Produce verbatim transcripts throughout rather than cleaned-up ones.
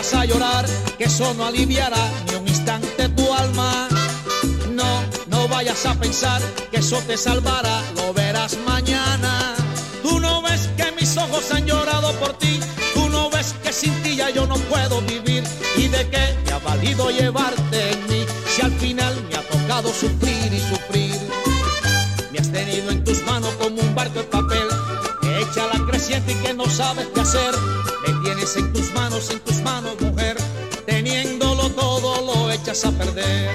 vayas a llorar, que eso no aliviará ni un instante tu alma. No, no vayas a pensar que eso te salvará, lo verás mañana. Tú no ves que mis ojos han llorado por ti, tú no ves que sin ti ya yo no puedo vivir. ¿Y de qué me ha valido llevarte en mí, si al final me ha tocado sufrir y sufrir? Me has tenido en tus manos como un barco de papel, que echa la creciente y que no sabes qué hacer. Me tienes en tus manos, en tus manos, mujer, teniéndolo todo lo echas a perder.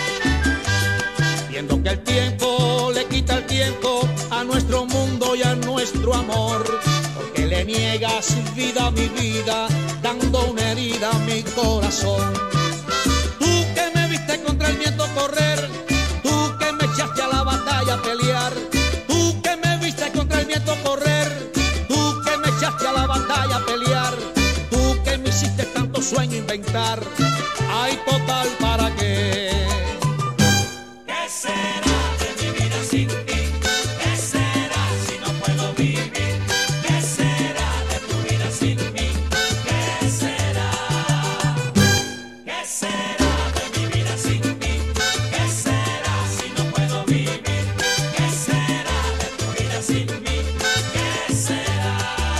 Viendo que el tiempo le quita el tiempo a nuestro mundo y a nuestro amor, porque le niegas vida a mi vida, dando una herida a mi corazón. Tú que me viste contra el viento correr, tú que me echaste a la batalla a pelear, tú que me viste contra el viento correr, tú que me echaste a la batalla a pelear, tú que me hiciste tanto sueño inventar. Ay, total, ¿para qué? ¿Qué será de mi vida sin ti? ¿Qué será si no puedo vivir? ¿Qué será de tu vida sin mí? ¿Qué será? ¿Qué será de mi vida sin ti? ¿Qué será si no puedo vivir? ¿Qué será de tu vida sin mí? ¿Qué será?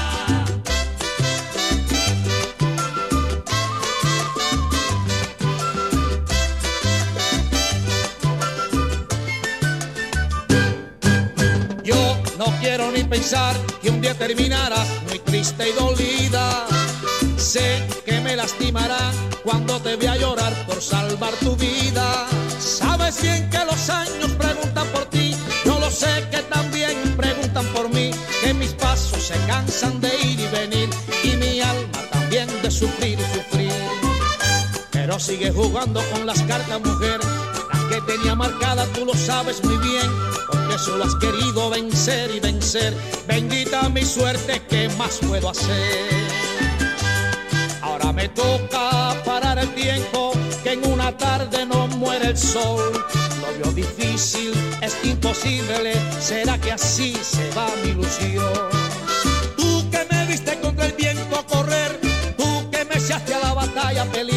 Yo no quiero ni pensar que un día terminarás muy triste y dolida. Sé que me lastimará cuando te vea llorar por salvar tu vida. Sabes bien que los años preguntan por ti, yo lo sé que también preguntan por mí, que mis pasos se cansan de ir y venir y mi alma también de sufrir y sufrir. Pero sigue jugando con las cartas, mujer, las que tenía marcada, tú lo sabes muy bien, porque solo has querido vencer y vencer. Bendita mi suerte, ¿qué más puedo hacer? Ahora me toca parar el tiempo, que en una tarde no muere el sol. Lo veo difícil, es imposible, ¿será que así se va mi ilusión? Tú que me viste contra el viento a correr, tú que me echaste a la batalla a pelear,